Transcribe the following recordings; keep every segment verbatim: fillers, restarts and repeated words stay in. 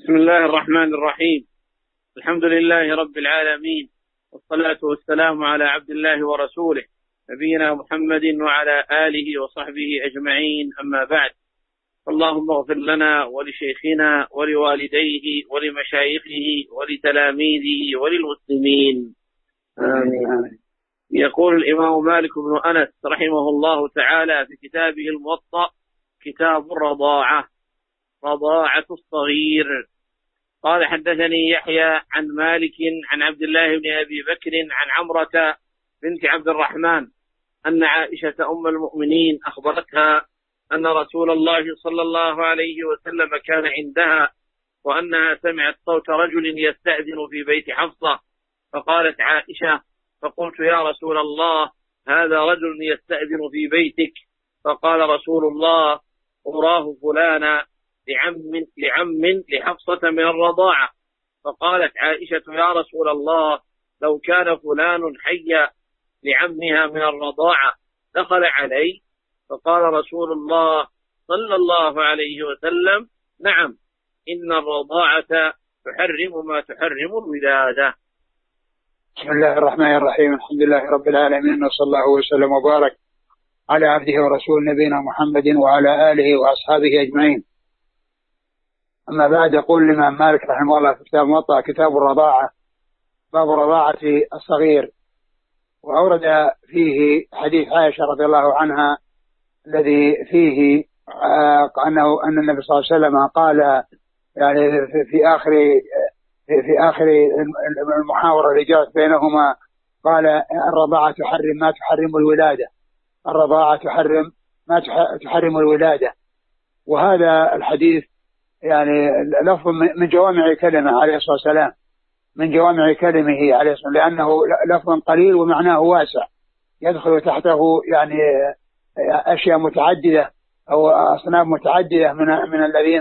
بسم الله الرحمن الرحيم. الحمد لله رب العالمين، والصلاة والسلام على عبد الله ورسوله نبينا محمد وعلى آله وصحبه أجمعين، أما بعد. اللهم اغفر لنا ولشيخنا ولوالديه ولمشايخه ولتلاميذه وللمسلمين، آمين. يقول الإمام مالك بن أنس رحمه الله تعالى في كتابه الموطأ: كتاب الرضاعة، رضاعة الصغير. قال: حدثني يحيى عن مالك عن عبد الله بن أبي بكر عن عمرة بنت عبد الرحمن أن عائشة أم المؤمنين أخبرتها أن رسول الله صلى الله عليه وسلم كان عندها، وأنها سمعت صوت رجل يستأذن في بيت حفصة، فقالت عائشة: فقلت يا رسول الله، هذا رجل يستأذن في بيتك. فقال رسول الله: أراه فلانا لعم لعم لحفصة من الرضاعة. فقالت عائشة: يا رسول الله، لو كان فلان حيا لعمها من الرضاعة دخل علي. فقال رسول الله صلى الله عليه وسلم: نعم، إن الرضاعة تحرم ما تحرم الولادة. بسم الله الرحمن الرحيم. الحمد لله رب العالمين، وصلى الله وسلم وبارك على عبده ورسول نبينا محمد وعلى آله وأصحابه أجمعين. أما بعد، يقول الإمام مالك رحمه الله في كتاب الموطأ: كتاب الرضاعة، باب رضاعة الصغير. وأورد فيه حديث عائشة رضي الله عنها الذي فيه أنه أن النبي صلى الله عليه وسلم قال يعني في آخر في آخر المحاورة اللي جاءت بينهما، قال: الرضاعة تحرم ما تحرم الولادة، الرضاعة تحرم ما تحرم الولادة. وهذا الحديث يعني لفظ من جوامع كلمة عليه الصلاة والسلام، من جوامع كلمه عليه الصلاة والسلام، لأنه لفظ قليل ومعناه واسع، يدخل تحته يعني أشياء متعددة أو أصناف متعددة من من الذين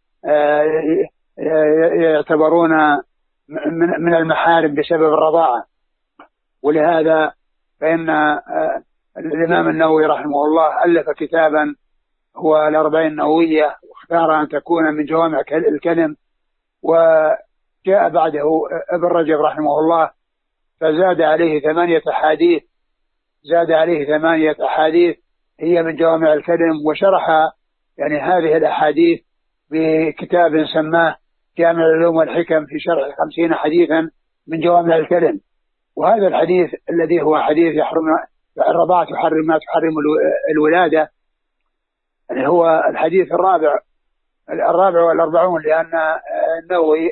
يعتبرون من المحارم بسبب الرضاعة. ولهذا فإن الإمام النووي رحمه الله ألف كتابا هو الأربعين النووية، واختار أن تكون من جوامع الكلم. وجاء بعده ابن رجب رحمه الله فزاد عليه ثمانية أحاديث، زاد عليه ثمانية أحاديث هي من جوامع الكلم، وشرح يعني هذه الأحاديث بكتاب سماه جامع العلوم والحكم في شرح خمسين حديثا من جوامع الكلم. وهذا الحديث الذي هو حديث يحرم الرضاعة تحرم ما تحرم الولادة، يعني هو الحديث الرابع الرابع والأربعون، لأن النووي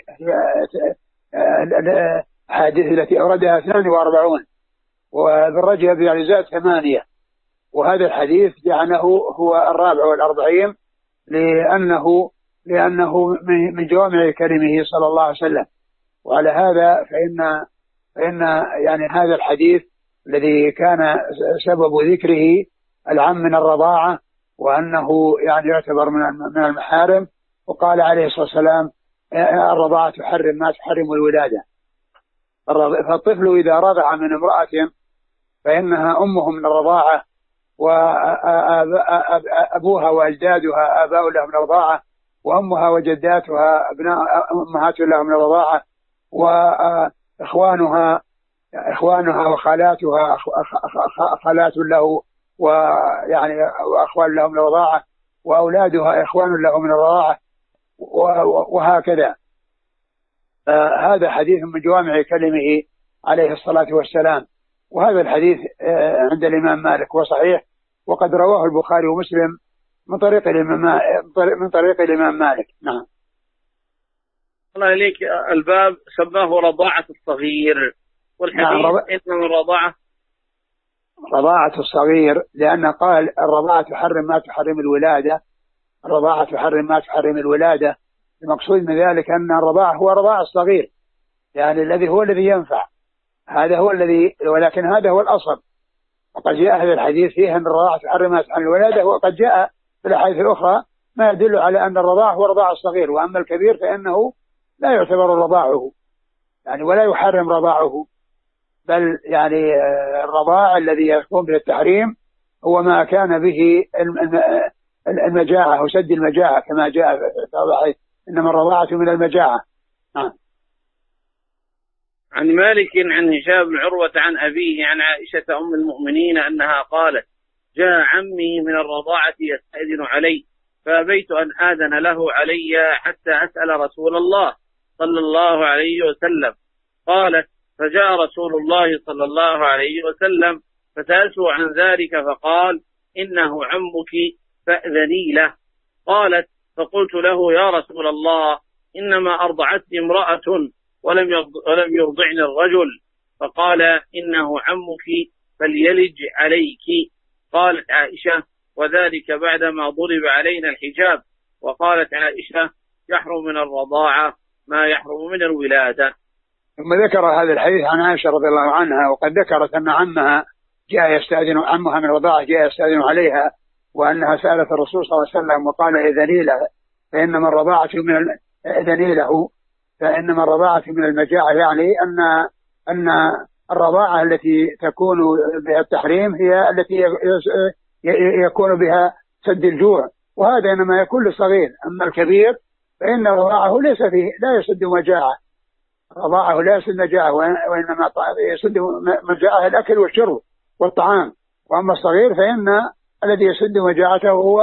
الحديث التي أوردها اثنان وأربعون، وابن رجب يعني زاد ثمانية، وهذا الحديث جعله هو الرابع والأربعين لأنه لأنه من جوامع كلمه صلى الله عليه وسلم. وعلى هذا فإن فإن يعني هذا الحديث الذي كان سبب ذكره العم من الرضاعة، وأنه يعني يعتبر من المحارم، وقال عليه الصلاة والسلام: الرضاعة تحرم ما تحرم الولادة. فالطفل إذا رضع من امرأة فإنها أمه من الرضاعة، وأبوها وأجدادها آباء له من الرضاعة، وأمها وجداتها أبناء أمهات له من الرضاعة، وإخوانها إخوانها وخالاتها خالات له ويعني وأخوان له من الرضاعة، وأولادها إخوان له من الرضاعة، وهكذا. هذا حديث من جوامع كلمه عليه الصلاة والسلام. وهذا الحديث عند الإمام مالك وصحيح، وقد رواه البخاري ومسلم من طريق الإمام من طريق الإمام مالك. نعم. الله إليك. الباب سماه رضاعة الصغير، والحديث نعم. رض... إنما الرضاعة رضاعة الصغير، لأن قال الرضاعة تحرم ما تحرم الولادة، الرضاعة تحرم ما تحرم الولادة. المقصود من ذلك أن الرضاعة هو رضاعة الصغير، يعني الذي هو الذي ينفع، هذا هو الذي، ولكن هذا هو الأصل. وقد جاء هذا الحديث فيه أن الرضاعة تحرم ما تحرم الولادة، وقد جاء في الأحاديث الأخرى ما يدل على أن الرضاعة هو رضاعة الصغير، وأما الكبير فإنه لا يعتبر رضاعه يعني ولا يحرم رضاعه، بل يعني الرضاع الذي يقوم به التحريم هو ما كان به المجاعة وسد المجاعة، كما جاء في إنما الرضاعة من المجاعة. نعم. عن مالك عن هشام بن عروة عن أبيه عن عائشة أم المؤمنين أنها قالت: جاء عمي من الرضاعة يستأذن علي فأبيت أن آذن له علي حتى أسأل رسول الله صلى الله عليه وسلم. قالت: فجاء رسول الله صلى الله عليه وسلم فسألته عن ذلك فقال: إنه عمك فأذني له. قالت: فقلت له: يا رسول الله، إنما أرضعتني امرأة ولم ولم يرضعني الرجل. فقال: إنه عمك فليلج عليك. قالت عائشة: وذلك بعدما ضرب علينا الحجاب. وقالت عائشة: يحرم من الرضاعة ما يحرم من الولادة. ثم ذكر هذا الحديث عن عائشة رضي الله عنها، وقد ذكرت أن عمها جاء يستأذن عمها من الرضاعة جاء يستأذن عليها، وأنها سألت الرسول صلى الله عليه وسلم وقال: إذني له فإنما الرضاعة من ال... إذني له فإنما الرضاعة من المجاعة، يعني أن أن الرضاعة التي تكون بها التحريم هي التي يكون بها سد الجوع، وهذا إنما يكون للصغير. أما الكبير فإن رضاعه ليس فيه لا يسد مجاعة، رضاعه لا يسد مجاعة، وإنما يسد مجاعة الأكل والشرب والطعام. وأما الصغير فإن الذي يسد مجاعته هو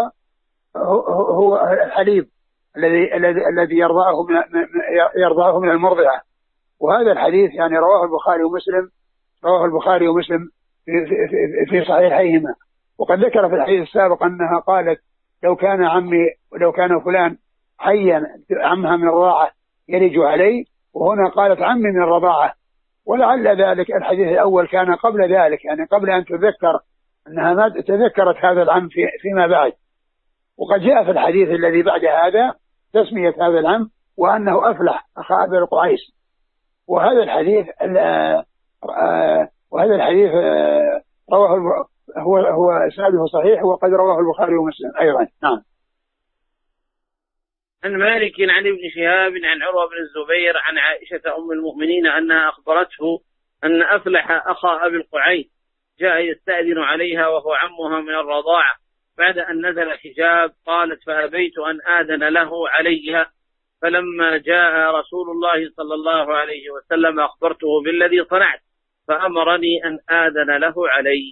هو الحليب الذي الذي يرضعه من يرضعه من المرضعة. وهذا الحديث يعني رواه البخاري ومسلم رواه البخاري ومسلم في, في, في صحيحيهما. وقد ذكر في الحديث السابق أنها قالت: لو كان عمي لو كان فلان حيا عمها من الرضاعة يلج علي، وهنا قالت عمي من الرضاعة. ولعل ذلك الحديث الأول كان قبل ذلك، يعني قبل أن تذكر أنها ما تذكرت هذا العم في فيما بعد. وقد جاء في الحديث الذي بعد هذا تسمية هذا العم وأنه أفلح أخا أبي القعيس. وهذا الحديث وهذا الحديث رواه هو هو إسناده صحيح، وقد رواه البخاري ومسلم أيضا. نعم. عن مالك عن ابن شهاب عن عروة بن الزبير عن عائشة أم المؤمنين أنها أخبرته أن أفلح أخا أبي القعيس جاء يستأذن عليها وهو عمها من الرضاعة بعد أن نزل الحجاب. قالت: فأبيت أن آذن له عليها، فلما جاء رسول الله صلى الله عليه وسلم أخبرته بالذي صنعت فأمرني أن آذن له علي.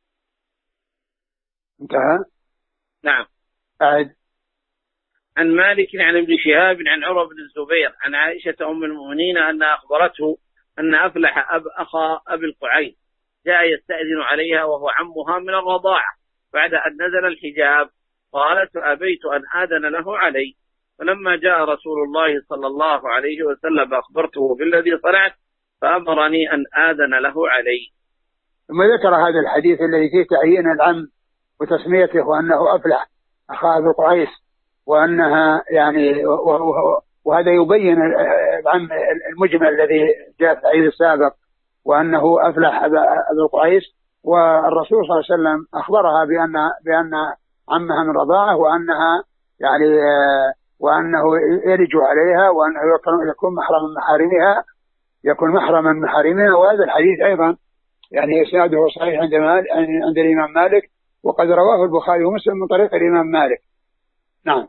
انتهى. نعم. أعد. عن مالك عن ابن شهاب عن عروة بن الزبير عن عائشة أم المؤمنين أنها أخبرته أن أفلح أب أخا أبي القعيس جاء يستأذن عليها وهو عمها من الرضاعة بعد أن نزل الحجاب. قالت: فأبيت أن آذن له علي، فلما جاء رسول الله صلى الله عليه وسلم أخبرته بالذي صنعت فأمرني أن آذن له علي. ثم ذكر هذا الحديث الذي فيه تعيين العم وتسميته وأنه أفلح أخا أبي القعيس، وأنها يعني وهذا يبين العم المجمل الذي جاء في الحديث السابق وأنه أفلح أبي القعيس. والرسول صلى الله عليه وسلم أخبرها بأن بأن عمها من رضاعة، وأنها يعني وأنه يلج عليها، وأنه يكون محرما محارمها يكون محرما محارمها. وهذا الحديث أيضا يعني إسناده صحيح عند عند الإمام مالك، وقد رواه البخاري ومسلم من طريق الإمام مالك. نعم.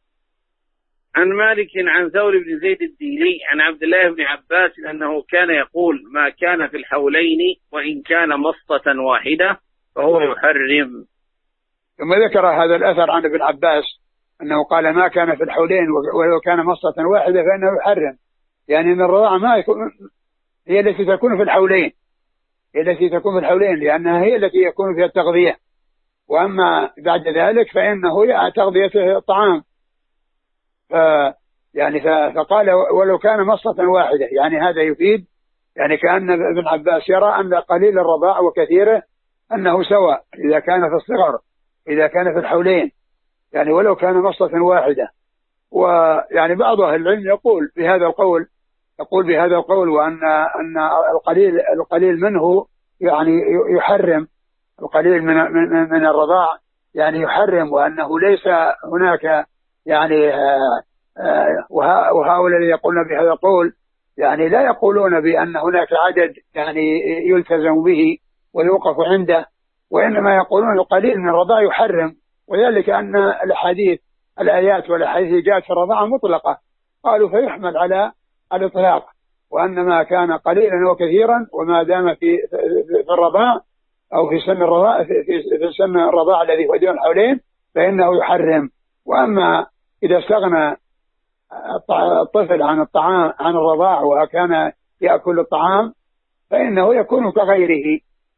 عن مالك عن ثور بن زيد الديلي عن عبد الله بن عباس أنه كان يقول: ما كان في الحولين وإن كان مصة واحدة فهو يحرم. ثم ذكر هذا الأثر عن ابن عباس أنه قال: ما كان في الحولين ولو كان مصة واحدة فإنه يحرم، يعني أن الرضاعة ما يكون هي التي تكون في الحولين هي التي تكون في الحولين لأنها هي التي يكون فيها التغذية، وأما بعد ذلك فإنه تغذية الطعام. ف يعني فقال: ولو كان مصة واحدة، يعني هذا يفيد يعني كأن ابن عباس يرى أن قليل الرضاع وكثيره أنه سواء إذا كان في الصغر إذا كان في الحولين، يعني ولو كان مصة واحدة. ويعني بعض أهل العلم يقول بهذا القول يقول بهذا القول وأن أن القليل القليل منه يعني يحرم القليل من من من الرضاع يعني يحرم، وأنه ليس هناك يعني وهؤلاء الذين يقولون بهذا القول يعني لا يقولون بأن هناك عدد يعني يلتزم به ويوقف عنده، وإنما يقولون القليل من الرضاع يحرم. وذلك أن الحديث الآيات والأحاديث جاءت في الرضاعة مطلقة، قالوا فيحمل على الإطلاق، وأن ما كان قليلا وكثيرا وما دام في في الرضاع أو في سن الرضاع في في سن الرضاع الذي هو دون الحولين فإنه يحرم. وأما إذا استغنى الطفل عن الطعام عن الرضاع وكان يأكل الطعام فإنه يكون كغيره.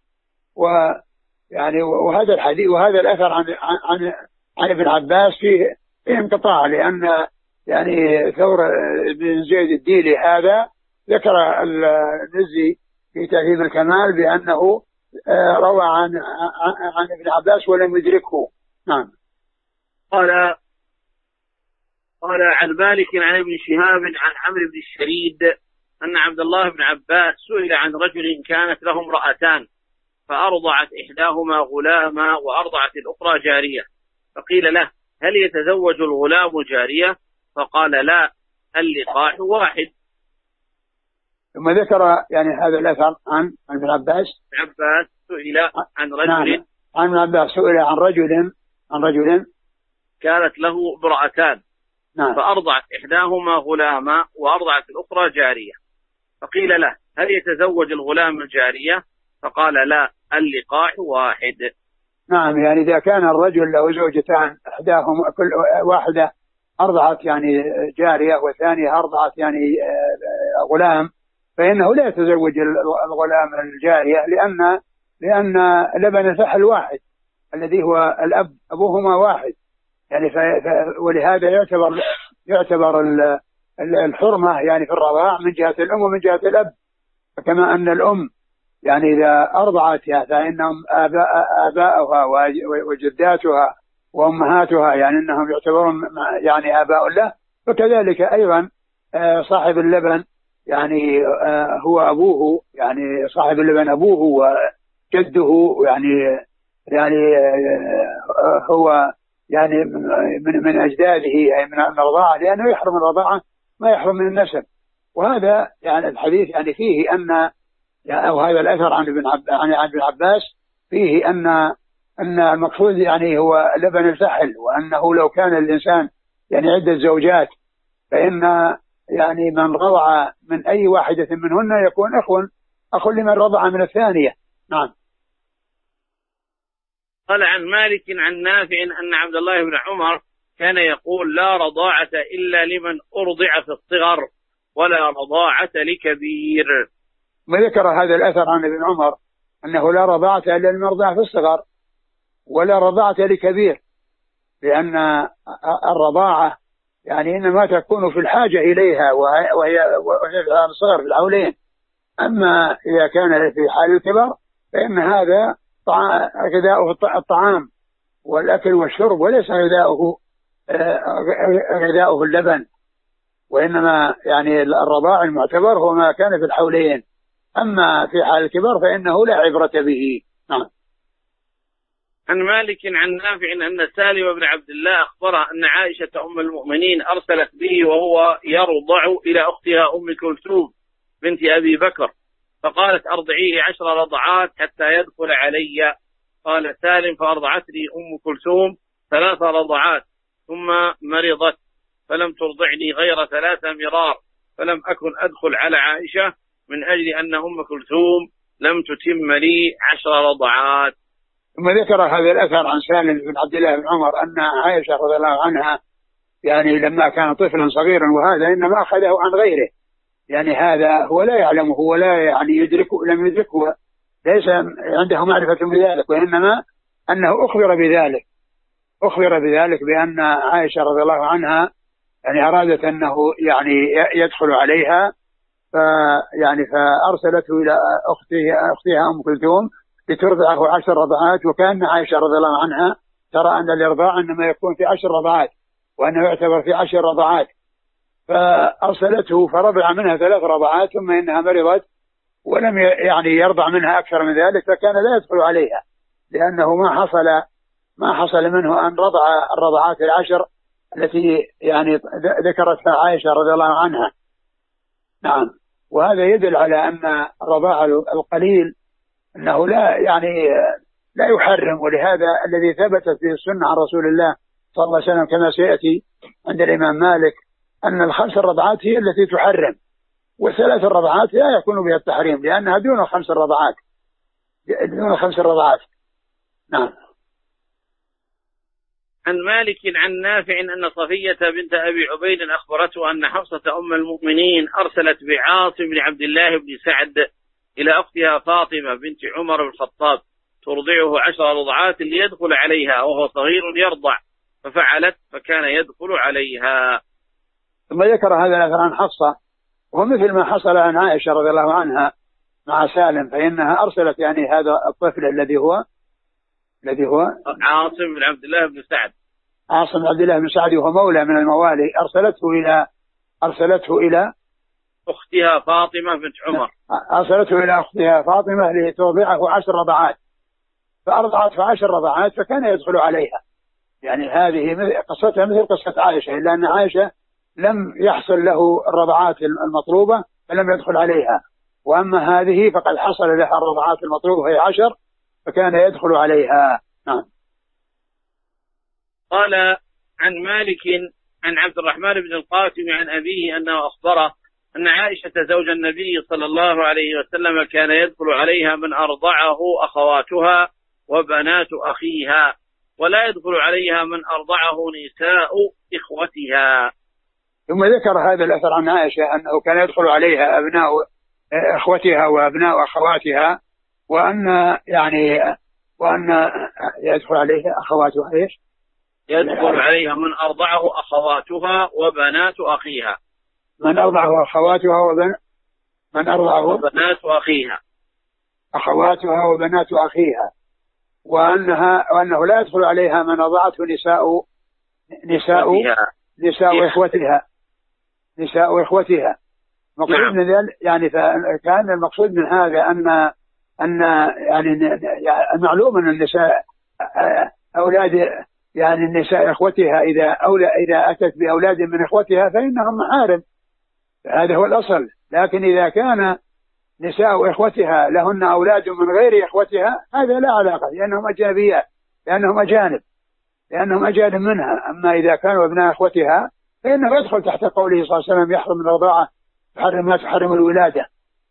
ويعني وهذا الحديث وهذا الأثر عن عن عن ابن عباس فيه فيه انقطاع، لأن يعني ثور بن زيد الديلي هذا ذكر المزي في تهذيب الكمال بأنه روى عن عن ابن عباس ولم يدركه. نعم. قال قال عن مالك عن ابن شهاب عن عمرو بن الشريد أن عبد الله بن عباس سئل عن رجل كانت له امرأتان فأرضعت إحداهما غلاما وأرضعت الأخرى جارية، فقيل له هل يتزوج الغلام جارية؟ فقال لا، اللقاح واحد. ثم ذكر يعني هذا الأثر عن ابن عباس. عباس سئل عن رجل نعم. عن ابن عباس سئل عن رجل عن رجل كانت له امرأتان نعم. فأرضعت إحداهما غلاما وأرضعت الأخرى جارية، فقيل له هل يتزوج الغلام الجارية؟ فقال لا، اللقاح واحد. نعم. يعني إذا كان الرجل له زوجتان إحداهما كل واحدة أرضعت يعني جارية والثانية أرضعت يعني غلام فإنه لا يتزوج الغلام الجارية، لأن لأن لبن الفحل واحد الذي هو الأب أبوهما واحد يعني ف... ف... ولهذا يعتبر يعتبر الحرمة يعني في الرضاع من جهة الأم ومن جهة الأب. فكما أن الأم يعني إذا أرضعتها فإنهم آباء آباؤها وجداتها وأمهاتها يعني أنهم يعتبرون يعني آباء له، فكذلك أيضا صاحب اللبن يعني هو أبوه، يعني صاحب اللبن أبوه وجده يعني يعني هو يعني من من أجداده أي من الرضاعة، لأنه يحرم الرضاعة ما يحرم من النسب. وهذا يعني الحديث يعني فيه أن أو هذا الأثر عن ابن عب عن ابن عباس فيه أن أن المقصود يعني هو لبن الفحل، وأنه لو كان الإنسان يعني عدة زوجات فإن يعني من رضع من أي واحدة منهن يكون أخو أخو لمن رضع من الثانية. نعم. قال عن مالك عن نافع أن عبد الله بن عمر كان يقول لا رضاعة إلا لمن أرضع في الصغر ولا رضاعة لكبير. وذكر هذا الأثر عن ابن عمر أنه لا رضاعة إلا لمن أرضع في الصغر ولا رضاعة لكبير، لأن الرضاعة يعني إنما تكون في الحاجة إليها وهي وهي في الصغر في الحولين. أما إذا كان في حال الكبر فإن هذا غذاؤه الطعام والأكل والشرب وليس غذاؤه غذاؤه اللبن، وإنما يعني الرضاع المعتبر هو ما كان في الحولين. أما في حال الكبر فإنه لا عبرة به. نعم. عن مالك عن نافع أن سالم بن عبد الله أخبره أن عائشة أم المؤمنين أرسلت به وهو يرضع إلى أختها أم كلثوم بنت أبي بكر، فقالت أرضعيه عشر رضعات حتى يدخل علي. قال سالم فأرضعتني أم كلثوم ثلاث رضعات ثم مرضت فلم ترضعني غير ثلاث مرار، فلم أكن أدخل على عائشة من أجل أن أم كلثوم لم تتم لي عشر رضعات. ثم ذكر هذا الأثر عن سالم بن عبد الله بن عمر أن عائشة رضي الله عنها يعني لما كان طفلا صغيرا، وهذا إنما أخذه عن غيره، يعني هذا هو لا يعلمه ولا يعني يدركه، لم يدركه، ليس عنده معرفة بذلك، وإنما أنه أخبر بذلك أخبر بذلك بأن عائشة رضي الله عنها يعني أرادت أنه يعني يدخل عليها، فيعني فأرسلته إلى أختها أختها أم كلثوم لترضعه عشر رضعات، وكان عائشة رضي الله عنها ترى أن الإرضاع إنما يكون في عشر رضعات وأنه يعتبر في عشر رضعات، فأرسلته فرضع منها ثلاث رضعات ثم إنها مرضت ولم يعني يرضع منها أكثر من ذلك، فكان لا يدخل عليها لأنه ما حصل ما حصل منه أن رضع الرضعات العشر التي يعني ذكرتها عائشة رضي الله عنها. نعم. وهذا يدل على أن الرضاع القليل أنه لا يعني لا يحرم، ولهذا الذي ثبتت به السنة عن رسول الله صلى الله عليه وسلم كما سيأتي عند الإمام مالك أن الخمس الرضعات هي التي تحرم، والثلاث الرضعات لا يكون بها التحريم لأنها دون خمس الرضعات، دون خمس الرضعات. نعم. عن مالك عن نافع أن صفية بنت أبي عبيد أخبرته أن حفصة أم المؤمنين أرسلت بعاصم بن عبد الله بن سعد إلى أختها فاطمة بنت عمر بن الخطاب ترضعه عشر رضعات ليدخل عليها وهو صغير يرضع، ففعلت فكان يدخل عليها. ثم ذكر هذا الأثر عن حفصة، وهو مثل ما حصل عن عائشة رضي الله عنها مع سالم، فإنها أرسلت يعني هذا الطفل الذي هو الذي هو عاصم بن عبد الله بن سعد عاصم بن عبد الله بن سعد، وهو مولى من الموالي، أرسلته إلى أرسلته إلى أختها فاطمة بنت عمر أرسلته إلى أختها فاطمة لترضعه عشر رضعات، فأرضعته عشر رضعات فكان يدخل عليها. يعني هذه قصتها مثل قصة عائشة، إلا أن عائشة لم يحصل له الرضعات المطلوبة فلم يدخل عليها، وأما هذه فقد حصل لها الرضعات المطلوبة هي عشر فكان يدخل عليها. نعم. قال عن مالك عن عبد الرحمن بن القاسم عن أبيه أنه أخبره أن عائشة زوج النبي صلى الله عليه وسلم كان يدخل عليها من أرضعه أخواتها وبنات أخيها، ولا يدخل عليها من أرضعه نساء إخوتها. ثم ذكر هذا الأثر عن عائشة أنه كان يدخل عليها أبناء إخوتها وأبناء أخواتها، وأن يعني وأن يدخل عليها أخواتها إيش؟ يدخل عليها من أرضعه أخواتها وبنات أخيها. من أرضعه أخواتها وبن من أرضعه وبنات أخيها أخواتها وبنات أخيها، وأنها وأنه لا يدخل عليها من أرضعته نساء نساء نساء إخوتها نساء إخوتها. مقصود نعم. من ذلك يعني كان المقصود من هذا أن أن يعني معلوم أن النساء أولاد يعني النساء إخوتها إذا أولى إذا أتت بأولاد من إخوتها فإنهم محارم، هذا هو الأصل. لكن إذا كان نساء إخوتها لهن أولاد من غير إخوتها هذا لا علاقة، لأنهم أجنبيات لأنهم أجانب لأنهم أجانب منها. أما إذا كانوا ابناء إخوتها فإنه يدخل تحت قوله صلى الله عليه وسلم يحرم الرضاعة تحرم ما تحرم الولادة،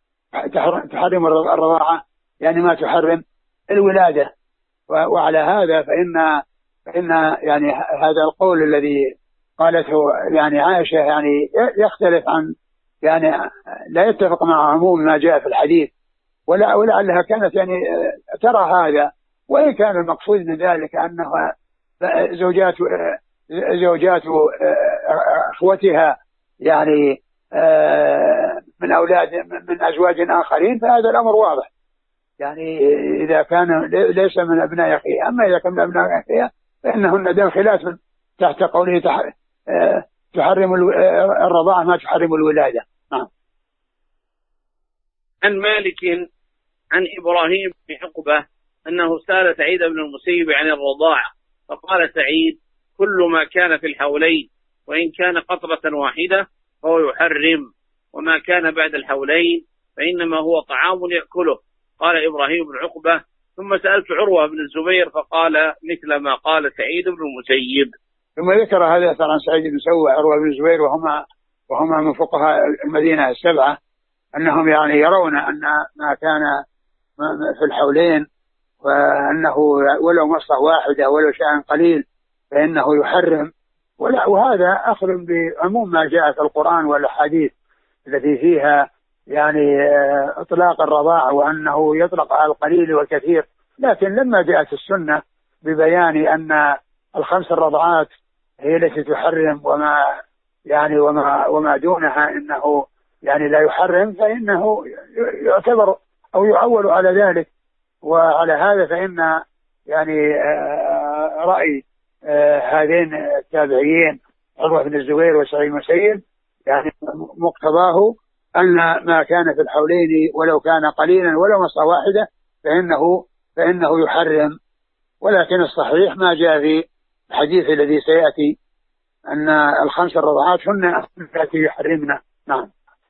تحرم الرضاعة يعني ما تحرم الولادة. وعلى هذا فإن فإن يعني هذا القول الذي قالته يعني عائشة يعني يختلف عن يعني لا يتفق مع عموم ما جاء في الحديث، ولا ولعلها كانت يعني ترى هذا، وإن كان المقصود من ذلك أنها زوجات زوجات أخوتها يعني من أولاد من أزواج آخرين فهذا الأمر واضح، يعني إذا كان ليس من أبناء أخيه. أما إذا كان من أبناء أخيه فإنهن داخلات تحت قوله تحرم الرضاعة ما تحرم الولادة. نعم. عن مالك عن إبراهيم بن عقبة أنه سأل سعيد بن المسيب عن الرضاعة فقال سعيد كل ما كان في الحولين وإن كان قطرة واحدة فهو يحرم، وما كان بعد الحولين فإنما هو طعام يأكله. قال إبراهيم بن عقبة ثم سألت عروة بن الزبير فقال مثل ما قال سعيد بن المسيب. ثم ذكر هذا أثر عن سعيد بن سوى عروة بن الزبير وهما وهما من فقهاء المدينة السبعة أنهم يعني يرون أن ما كان في الحولين وأنه ولو مصلحة واحدة ولو شيء قليل فإنه يحرم. وهذا أخذ بعموم ما جاء في القرآن والحديث التي فيها يعني إطلاق الرضاعة وأنه يطلق على القليل والكثير. لكن لما جاءت السنة ببيان أن الخمس الرضعات هي التي تحرم وما يعني وما وما دونها إنه يعني لا يحرم، فإنه يعتبر أو يعول على ذلك. وعلى هذا فإن يعني رأي هذين التابعيين عروة بن الزبير وسعيد بن المسيب يعني مقتضاه أن ما كان في الحولين ولو كان قليلا ولو مصة واحدة فإنه فإنه يحرم. ولكن الصحيح ما جاء في الحديث الذي سيأتي أن الخمس الرضعات هن التي يحرمنا. نعم.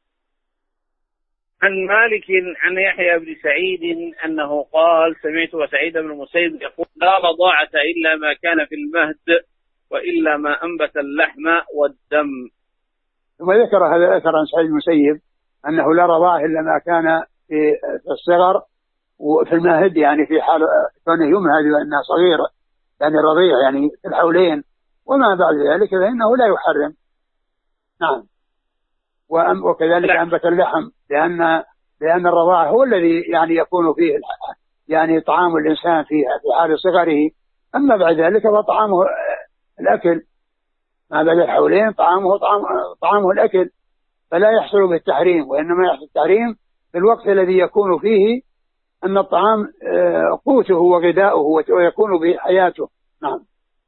عن مالك عن يحيى بن سعيد أنه قال سمعت سعيد بن المسيب يقول لا رضاعة إلا ما كان في المهد وإلا ما أنبت اللحم والدم. ثم ذكر هذا الأثر عن سعيد المسيب أنه لا رضاعة إلا ما كان في الصغر وفي المهد، يعني في حال كونه يمهد وأنه صغير يعني الرضيع يعني في الحولين، وما بعد ذلك فإنه لا يحرم. نعم. وكذلك أنبت اللحم، لأن لأن الرضاعة هو الذي يعني يكون فيه يعني طعام الإنسان في في حال صغره، أما بعد ذلك فطعامه الأكل، ما بعد الحولين طعامه طعام طعامه الأكل، فلا يحصل بالتحريم، وإنما يحصل التحريم في الوقت الذي يكون فيه أن الطعام قوته وغذاؤه ويكون به حياته. نعم.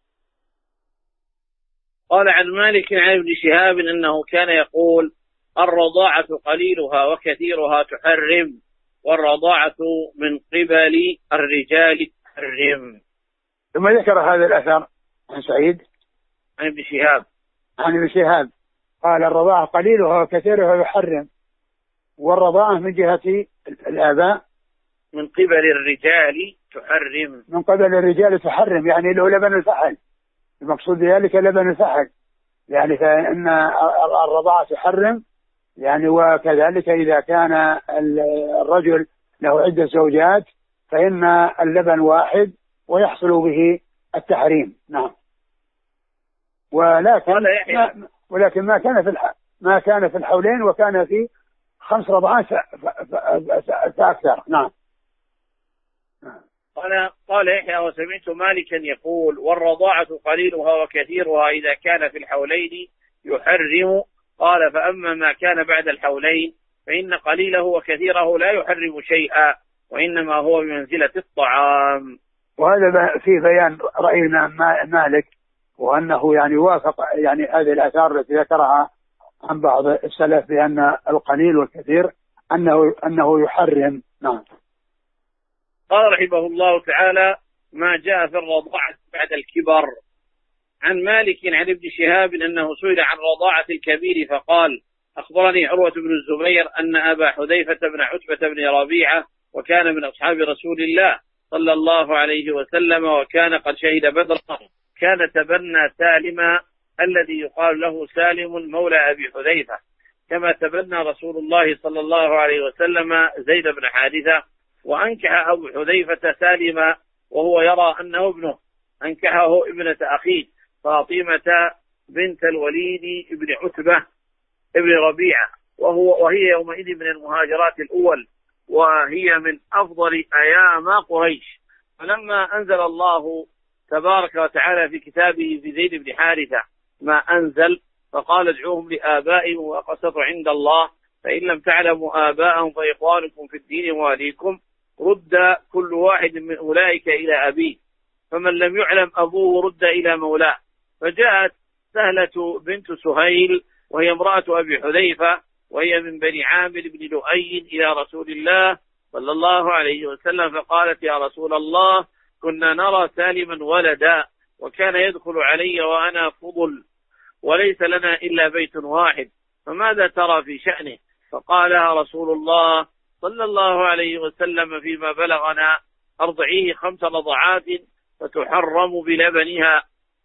قال عن مالك عن ابن شهاب أنه كان يقول: الرضاعة قليلها وكثيرها تحرم، والرضاعة من قبل الرجال تحرم. ثم ذكر هذا الأثر عن سعيد عن ابن شهاب عن ابن شهاب قال: الرضاعة قليلها وكثيرها يحرم، والرضاعة من جهة الآباء من قبل الرجال تحرم. من قبل الرجال تحرم يعني له لبن الفحل، المقصود ذلك لبن الفحل، يعني فإن الرضاعة تحرم يعني. وكذلك إذا كان الرجل له عدة زوجات فإن اللبن واحد ويحصل به التحريم. نعم. ولكن ما ولكن ما كان في ما كان في الحولين وكان في خمس رضعات فأكثر. نعم. قال قال يحيى: وسمعت مالكا يقول: والرضاعة قليلها وكثيرها إذا كان في الحولين يحرم. قال: فأما ما كان بعد الحولين فإن قليله وكثيره لا يحرم شيئا، وإنما هو بمنزلة الطعام. وهذا في بيان رأي مالك، وأنه يعني وافق يعني هذه الآثار التي ذكرها عن بعض السلف بأن القليل والكثير أنه أنه يحرم. نعم. قال رحمه الله تعالى: ما جاء في الرضاعة بعد الكبر. عن مالك عن ابن شهاب أنه سئل عن رضاعة الكبير فقال: أخبرني عروة بن الزبير أن أبا حذيفة بن عتبة بن ربيعة، وكان من أصحاب رسول الله صلى الله عليه وسلم، وكان قد شهد بدرا، كان تبنى سالما الذي يقال له سالم مولى أبي حذيفة، كما تبنى رسول الله صلى الله عليه وسلم زيد بن حارثة. وأنكح أبو حذيفة سالما وهو يرى أنه ابنه، أنكحه ابنة أخيه فاطمة بنت الوليد بن عتبة ابن ربيعة، وهو وهي يومئذ من المهاجرات الأول، وهي من أفضل أيام قريش. فلما أنزل الله تبارك وتعالى في كتابه في زيد بن حارثة ما أنزل، فقال: ادعوهم لآبائهم وأقسطوا عند الله، فإن لم تعلموا آباءهم فإخوانكم في الدين مواليكم، رد كل واحد من أولئك إلى أبيه، فمن لم يعلم أبوه رد إلى مولاه. فجاءت سهلة بنت سهيل وهي امرأة أبي حذيفة، وهي من بني عامر بن لؤي، إلى رسول الله صلى الله عليه وسلم، فقالت: يا رسول الله، كنا نرى سالما ولدا، وكان يدخل علي وأنا فضل، وليس لنا إلا بيت واحد، فماذا ترى في شأنه؟ فقالها رسول الله صلى الله عليه وسلم فيما بلغنا: أرضعيه خمس رضعات فتحرم بلبنها.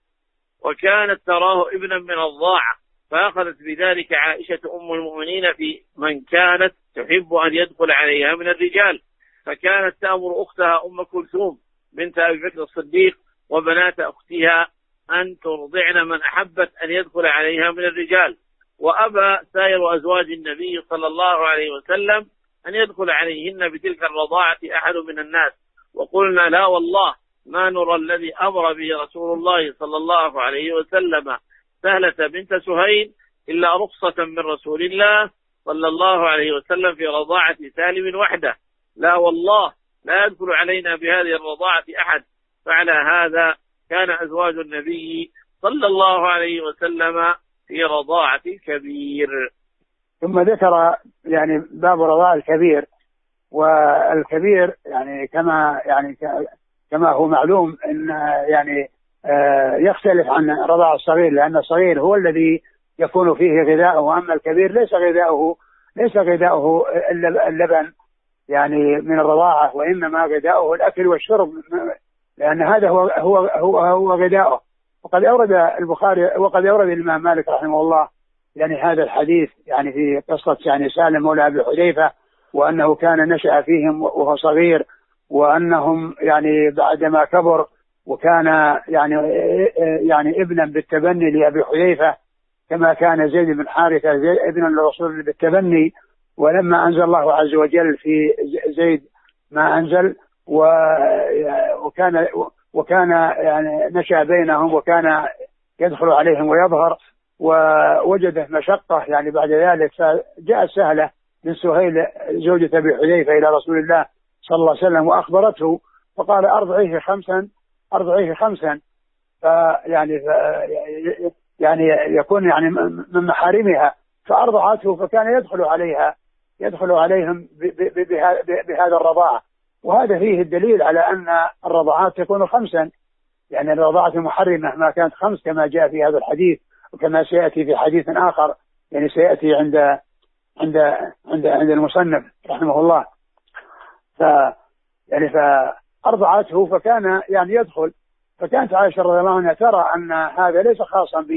وكانت تراه ابنا من الضاعة، فأخذت بذلك عائشة أم المؤمنين في من كانت تحب أن يدخل عليها من الرجال، فكانت تأمر أختها أم كلثوم بنت أبي بكر الصديق وبنات أختها أن ترضعن من أحبت أن يدخل عليها من الرجال. وأبى سائر أزواج النبي صلى الله عليه وسلم أن يدخل عليهن بتلك الرضاعة أحد من الناس، وقلنا: لا والله ما نرى الذي أمر به رسول الله صلى الله عليه وسلم سهلة بنت سهيل إلا رخصة من رسول الله صلى الله عليه وسلم في رضاعة سالم وحده، لا والله لا يدخل علينا بهذه الرضاعة أحد. فعلى هذا كان أزواج النبي صلى الله عليه وسلم في رضاعة الكبير. ثم ذكر يعني باب رضاعة الكبير. والكبير يعني كما يعني كما هو معلوم ان يعني يختلف عن رضاعة الصغير، لأن الصغير هو الذي يكون فيه غذاؤه، أما الكبير ليس غذاؤه ليس غذاؤه اللبن يعني من الرضاعة، وإنما غذاؤه الأكل والشرب، لأن هذا هو هو هو, هو غذاؤه. وقد أورد البخاري وقد أورد الإمام مالك رحمه الله يعني هذا الحديث يعني في قصة يعني سالم مولى أبي حذيفة، وأنه كان نشأ فيهم وهو صغير، وأنهم يعني بعدما كبر وكان يعني يعني ابنا بالتبني لأبي حذيفة، كما كان زيد بن حارثة ابنا للرسول بالتبني، ولما أنزل الله عز وجل في زيد ما أنزل وكان وكان يعني نشأ بينهم وكان يدخل عليهم ويظهر، ووجد مشقة يعني بعد ذلك، فجاءت سهلة من سهيل زوجة أبي حذيفة إلى رسول الله صلى الله عليه وسلم وأخبرته، فقال أرضعيه خمسا أرضعيه خمسا فيعني يعني يكون يعني من محارمها، فأرضعته، فكان يدخل عليها يدخل عليهم بهذا الرضاعة. وهذا فيه الدليل على أن الرضاعات تكون خمسا، يعني الرضاعة محرمة ما كانت خمس كما جاء في هذا الحديث، وكما سيأتي في حديث آخر يعني سيأتي عند عند عند عند المصنف رحمه الله. ف يعني فأرضعته فكان يعني يدخل، فكانت عائشة رضي الله عنها ترى أن هذا ليس خاصا ب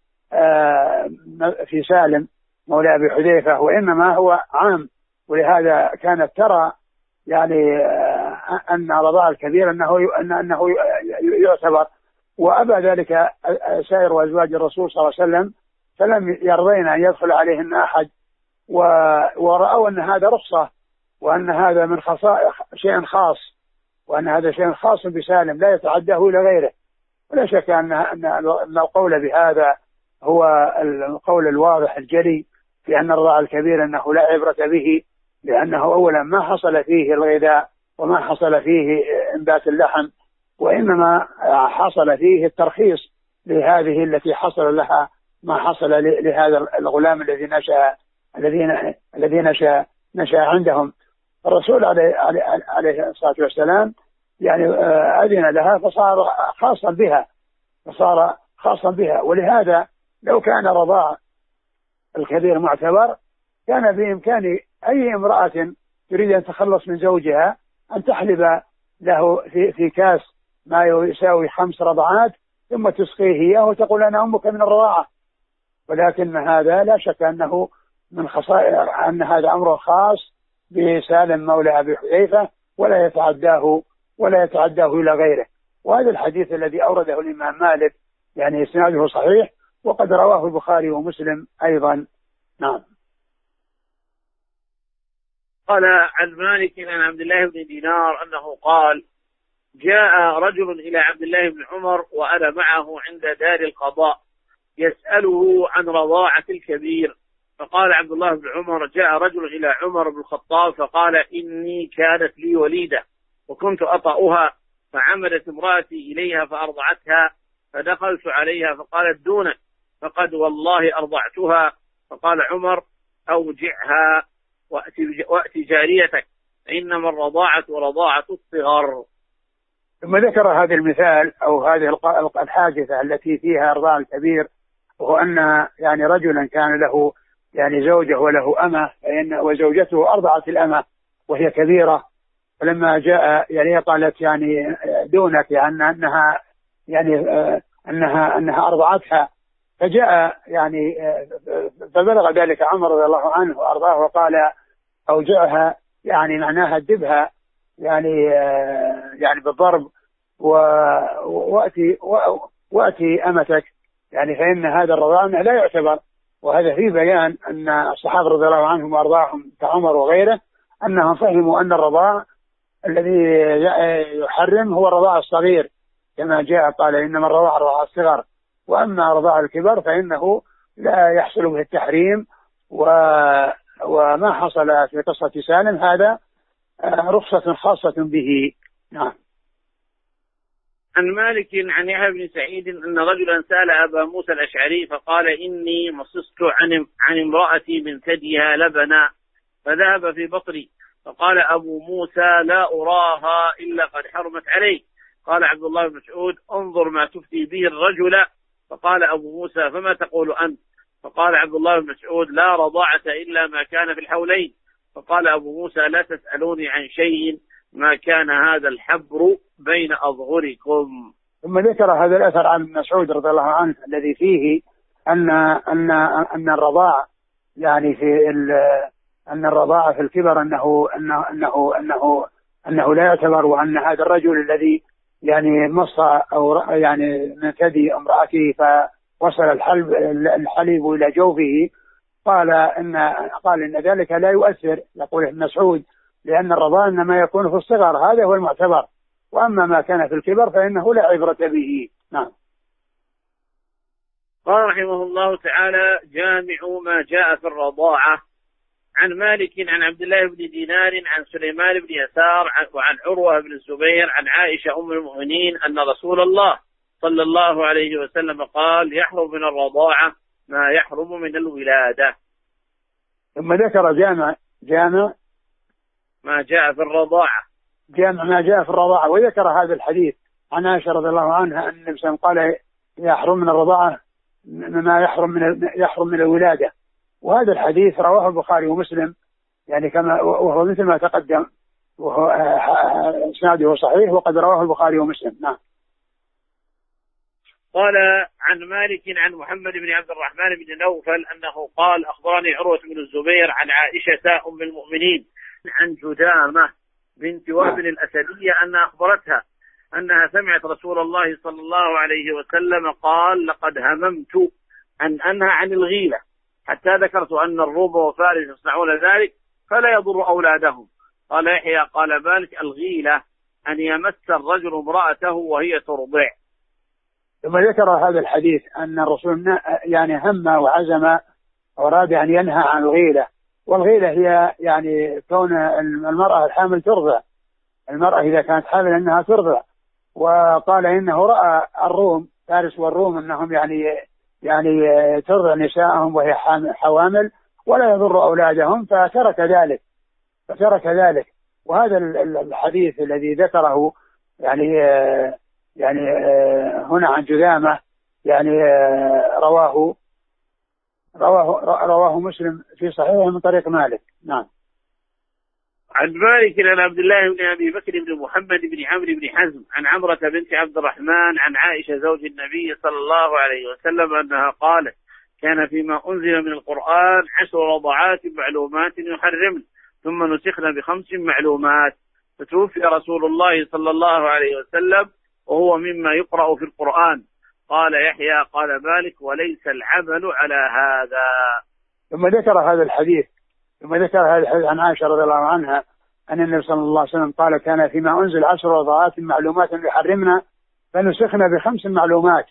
في سالم مولى أبي حذيفة، وإنما هو عام، ولهذا كانت ترى يعني أن رضاع الكبير أنه أنه يعتبر، وأبى ذلك سائر أزواج الرسول صلى الله عليه وسلم، فلم يرضين أن يدخل عليهن أحد، ورأوا أن هذا رخصة، وأن هذا من خصائص شيء خاص، وأن هذا شيء خاص بسالم لا يتعداه إلى غيره. ولا شك أن أن القول بهذا هو القول الواضح الجلي في أن الرضاع الكبير أنه لا عبرة به، لأنه أولا ما حصل فيه الغذاء وما حصل فيه إنبات اللحم، وإنما حصل فيه الترخيص لهذه التي حصل لها ما حصل لهذا الغلام الذي نشأ الذين الذي نشأ نشأ عندهم. الرسول عليه عليه الصلاة والسلام يعني أذن لها فصار خاصا بها فصار خاصا بها ولهذا لو كان رضاع الكبير معتبر كان بإمكان أي امرأة تريد أن تخلص من زوجها أن تحلب له في في كاس ما يساوي خمس رضعات ثم تسقيه إياه وتقول أنا أمك من الرضاعة. ولكن هذا لا شك أنه من خصائص أن هذا أمر خاص بسالم مولى أبي حذيفة ولا يتعداه ولا يتعداه إلى غيره. وهذا الحديث الذي أورده الإمام مالك يعني إسناده صحيح، وقد رواه البخاري ومسلم أيضا. نعم. قال عن مالك عن عبد الله بن دينار أنه قال جاء رجل إلى عبد الله بن عمر وأنا معه عند دار القضاء يسأله عن رضاعة الكبير، فقال عبد الله بن عمر جاء رجل إلى عمر بن الخطاب فقال إني كانت لي وليدة وكنت أطأها فعمدت امرأتي إليها فأرضعتها، فدخلت عليها فقالت دونك، فقد والله أرضعتها. فقال عمر أوجعها وأتي جاريتك إنما الرضاعة رضاعة الصغر. ثم ذكر هذا المثال أو هذه الحادثة التي فيها إرضاع الكبير، وهو أن يعني رجلا كان له يعني زوجة وله أمة، فإن وزوجته أرضعت الأمة وهي كبيرة، فلما جاء يعني قالت يعني دونك يعني أنها يعني أنها أنها أرضعتها، فجاء يعني فبلغ ذلك عمر رضي الله عنه وأرضاه وقال أوجعها يعني معناها أدبها يعني يعني بالضرب وأتي وأتي أمتك يعني فإن هذا الرضاع لا يعتبر. وهذا في بيان أن الصحابة رضي الله عنهم وأرضاهم كعمر وغيره أنهم فهموا أن الرضاع الذي يحرم هو الرضاع الصغير كما جاء قال إنما الرضاع رضاع الصغر، وأما رضاع الكبر فإنه لا يحصل به التحريم. و وما حصل في قصة سالم هذا رخصة خاصة به. نعم. عن مالك عن يحيى بن سعيد أن رجلا سأل أبا موسى الأشعري فقال إني مصست عن عن امرأتي من ثديها لبنا فذهب في بطني، فقال أبو موسى لا أراها إلا قد حرمت علي. قال عبد الله بن مسعود انظر ما تفتي به الرجل. فقال أبو موسى فما تقول أنت؟ فقال عبد الله بن مسعود لا رضاعة إلا ما كان في الحولين. فقال أبو موسى لا تسألوني عن شيء ما كان هذا الحبر بين أظهركم. ثم ذكر هذا الأثر عن مسعود رضي الله عنه الذي فيه أن أن أن الرضاع يعني في أن الرضاعة في الكبر أنه أنه أنه أنه أنه لا يعتبر، وأن هذا الرجل الذي يعني مص أو يعني من ثدي امرأته فوصل الحلب الحليب إلى جوفه، قال إن قال إن ذلك لا يؤثر، يقول ابن مسعود، لأن الرضاع إنما يكون في الصغر، هذا هو المعتبر، وأما ما كان في الكبر فإنه لا عبرة به. نعم. قال رحمه الله تعالى: جامع ما جاء في الرضاعة. عن مالك عن عبد الله بن دينار عن سليمان بن يسار وعن عروة بن الزبير عن عائشة أم المؤمنين أن رسول الله صلى الله عليه وسلم قال: يحرم من الرضاعة ما يحرم من الولادة. ثم ذكر جامع جامع ما جاء في الرضاعة جامع ما جاء في الرضاعة، وذكر هذا الحديث عن عائشة رضي الله عنها أن النبي صلى الله عليه وسلم قال: يحرم من الرضاعة ما يحرم من يحرم من الولادة. وهذا الحديث رواه البخاري ومسلم، يعني كما وهو مثل ما تقدم، وهو اسناده صحيح، وقد رواه البخاري ومسلم. نعم. قال عن مالك عن محمد بن عبد الرحمن بن نوفل أنه قال: أخبرني عروة بن الزبير عن عائشة أم المؤمنين عن جدامة بنت وهب الأسدية أن أخبرتها أنها سمعت رسول الله صلى الله عليه وسلم قال: لقد هممت أن أنهى عن الغيلة حتى ذكرت أن الروم وفارس يصنعون ذلك فلا يضر أولادهم. قال يحيى قال مالك: الغيلة أن يمس الرجل امرأته وهي ترضع. ثم ذكر هذا الحديث أن الرسول يعني هم وعزم وأراد أن ينهى عن الغيلة، والغيلة هي يعني كون المرأة الحامل ترضع، المرأة إذا كانت حامل أنها ترضع. وقال إنه رأى الروم فارس والروم أنهم يعني يعني ترضع نساءهم وهي حوامل ولا يضر أولادهم، فترك ذلك فترك ذلك وهذا الحديث الذي ذكره يعني يعني هنا عن جذامة يعني رواه رواه رواه مسلم في صحيحه من طريق مالك. نعم. عن مالك عن عبد الله بن أبي بكر بن محمد بن عمرو بن حزم عن عمرة بنت عبد الرحمن عن عائشة زوج النبي صلى الله عليه وسلم أنها قالت: كان فيما أنزل من القرآن عشر رضعات معلومات يحرمن ثم نسخنا بخمس معلومات، فتوفي رسول الله صلى الله عليه وسلم وهو مما يقرأ في القرآن. قال يحيى قال مالك: وليس العمل على هذا. ثم ذكر هذا الحديث ثم ذكر هذا الحديث عن عائشة رضي الله عنها أن النبي صلى الله عليه وسلم قال: كان فيما أنزل عشر رضعات معلومات يحرمنا فنسخنا بخمس معلومات،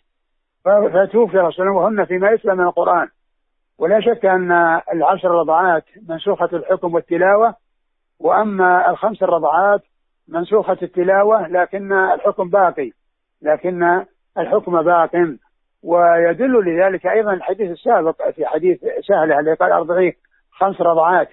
فتوفي رسول الله وهن فيما يتلى من القرآن. ولا شك أن العشر رضعات منسوخة الحكم والتلاوة، وأما الخمس الرضعات منسوخة التلاوة لكن الحكم باقي لكن الحكم باق. ويدل لذلك أيضا الحديث السابق في حديث سهلة اللي قال: أرضعيه خمس رضعات،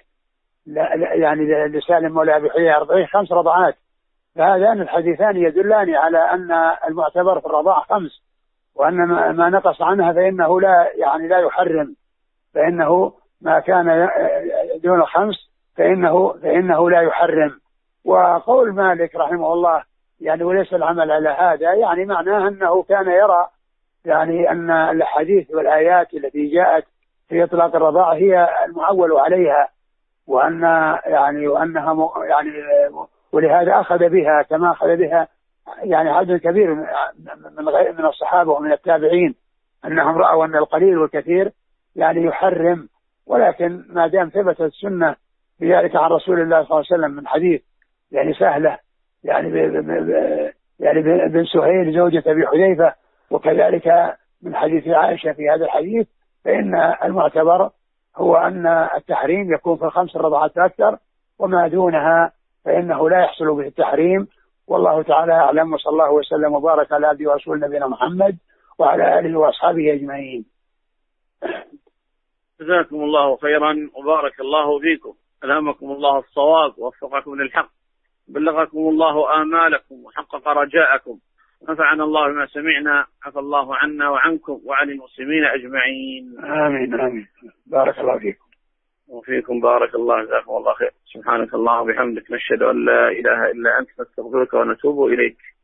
يعني لسالم مولى أبي حية أرضعيه خمس رضعات. فهذان الحديثان يدلان على أن المعتبر في الرضاعة خمس، وأن ما نقص عنها فإنه لا يعني لا يحرم، فإنه ما كان دون خمس فإنه فإنه لا يحرم. وقول مالك رحمه الله يعني وليس العمل على هذا، يعني معناه أنه كان يرى يعني أن الحديث والآيات التي جاءت في إطلاق الرضاعة هي المعول عليها، وأن يعني وأنها يعني ولهذا أخذ بها كما أخذ بها يعني عدد كبير من غير من الصحابة ومن التابعين، أنهم رأوا أن القليل والكثير يعني يحرم. ولكن ما دام ثبتت السنة بذلك عن رسول الله صلى الله عليه وسلم من حديث يعني سهلة يعني ب ب يعني بن سهيل زوجة أبي حذيفة، وكذلك من حديث عائشة في هذا الحديث، فإن المعتبر هو أن التحريم يكون في الخمس الرضعات أكثر، وما دونها فإنه لا يحصل به التحريم. والله تعالى أعلم، وصلى الله وسلم وبارك على عبده ورسول نبينا محمد وعلى آله وأصحابه أجمعين. جزاكم الله خيرا وبارك الله فيكم، ألهمكم الله الصواب ووفقكم للحق، بلغكم الله آمالكم وحقق رجاءكم، نفعنا الله بما سمعنا، عفى الله عنا وعنكم وعن المسلمين أجمعين. آمين آمين. بارك الله فيكم. وفيكم بارك الله، جزاكم الله خير. سبحانك اللهم وبحمدك، نشهد أن لا إله إلا أنت، نستغفرك ونتوب إليك.